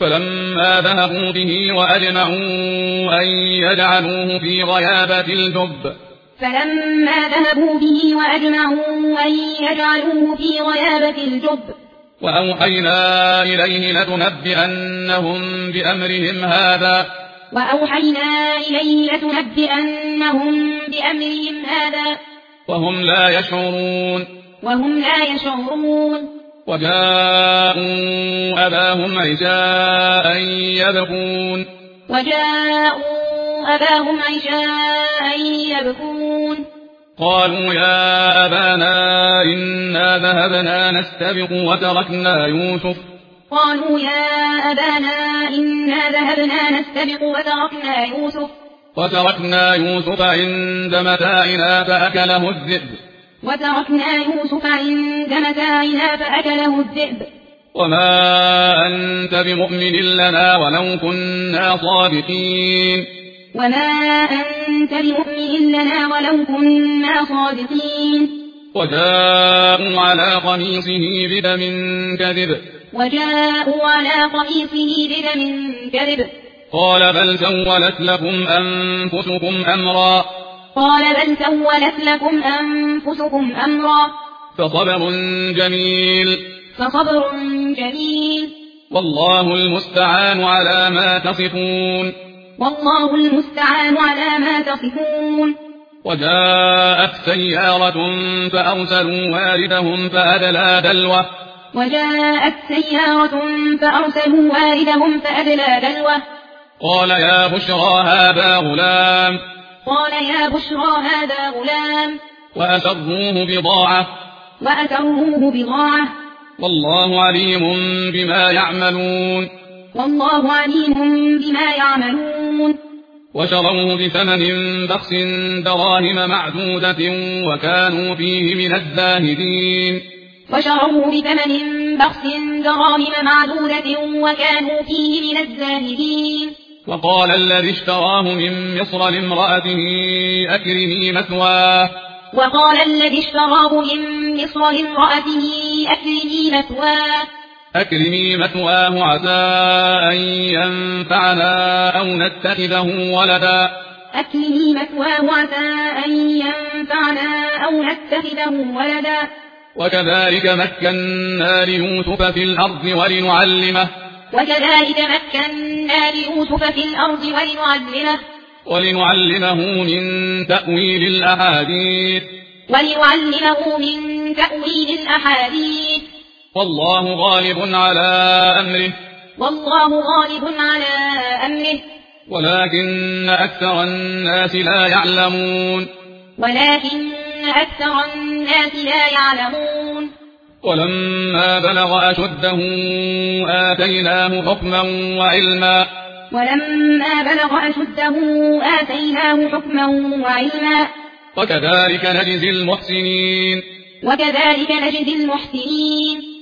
فلما ذهبوا به وأجمعوا أن يجعلوه في غيابة الجب وأوحينا إليه لتنبئنهم بأمرهم هذا وهم لا يشعرون وجاءوا أباهم عشاء يبكون قالوا يا أبانا إنا ذهبنا نستبق وتركنا يوسف عند متاعنا فأكله الذئب وما أنت بمؤمن لنا ولو كنا صادقين وجاءوا على قميصه بدم كذب قال بل سولت لكم أنفسكم أمرا فصبر جميل والله المستعان على ما تصفون وجاءت سيارة فأرسلوا واردهم فأدلى دلوه قال يا بشرى هذا غلام وأسروه بضاعة والله عليم بما يعملون وشروه بثمن بخس دراهم معدودة وكانوا فيه من الزاهدين وقال الذي اشتراه من مصر لامرأته أكرمي مثواه عسى أن ينفعنا أو نتخذه ولدا وكذلك مكنا ليوسف في الأرض ولنعلمه من تأويل الأحاديث والله غالب على أمره ولكن أكثر الناس لا يعلمون ولما بلغ أشده آتيناه حكما وعلما وكذلك نجزي المحسنين